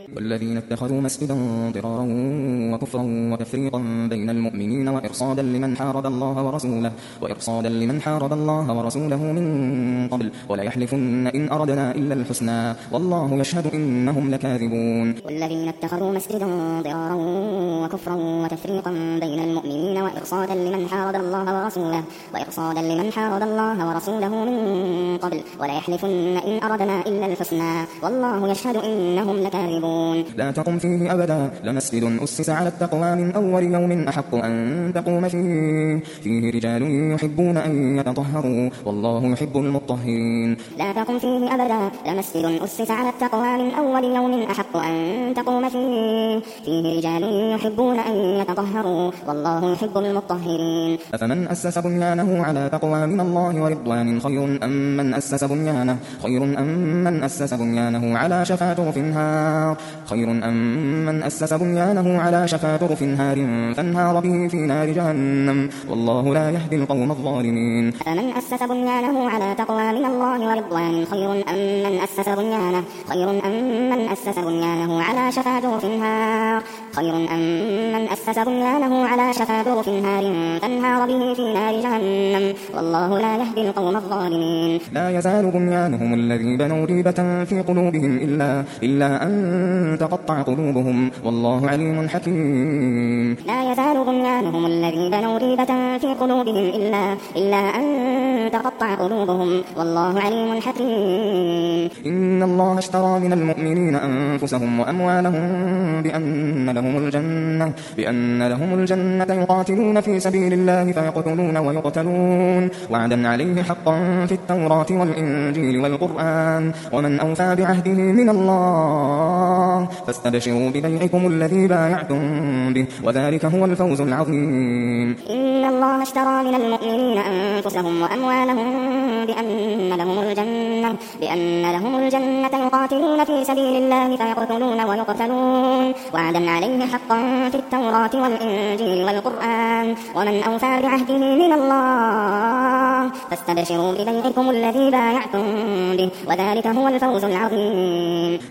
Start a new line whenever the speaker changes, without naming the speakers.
والذين اتخذوا مسجدا ضرارا وكفرا وتفريقا بين المؤمنين وإرصادا لمن حارب الله ورسوله من قبل ولا يحلفن إن أردنا إلا الحسنى والله يشهد إنهم لكاذبون.
والذين اتخذوا مسجدا ضرارا وكفرا وتفريقا بين المؤمنين وإرصادا لمن حارب الله ورسوله من قبل ولا يحلفن إن أردنا إلا الحسنى والله يشهد إنهم لكاذبون.
لا تقم فيه أبدا لمسجد أسس على التقوى من أول يوم أحق أن تقوم فيه رجال يحبون أن يتطهروا والله يحب المطهرين.
لا تقم فيه أبدا لمسجد أسس على التقوى من أول يوم أحق أن تقوم فيه رجال يحبون أن يتطهروا والله يحب المطهرين.
أفمن أسس بنيانه على تقوى من الله ورضوان خير أم من أسس بنيانه على شفا جرف نار فانهار به في نار جهنم والله لا يهدي القوم الظالمين.
أفمن أسس بنيانه على تقوى من الله ورضوان خير أم من أسس بنيانه على شفا جرف نار فانهار به في نار جهنم والله لا يهدي القوم الظالمين.
لا يزال بنيانهم الذي بنوا ريبة في قلوبهم إلا أن تقطع قلوبهم والله عليم حكيم.
لا يزال بنيانهم الذي بنوا ريبة في قلوبهم إلا أن تقطع قلوبهم والله عليم حكيم.
إن الله اشترى من المؤمنين أنفسهم وأموالهم بأن لهم الجنة يقاتلون في سبيل الله فيقتلون ويقتلون وعدا عليه حقا في التوراة والإنجيل والقرآن ومن أوفى بعهده من الله فاستبشروا ببيعكم الذي بايعتم به وذلك هو الفوز العظيم.
إن الله اشترى من المؤمنين أنفسهم وأموالهم بأن لهم الجنة يقاتلون في سبيل الله فيقتلون ويقتلون وعدا عليه حقا في التوراة والإنجيل والقرآن ومن أوفى بعهده من الله فاستبشروا ببيعكم الذي بايعتم به وذلك هو الفوز العظيم.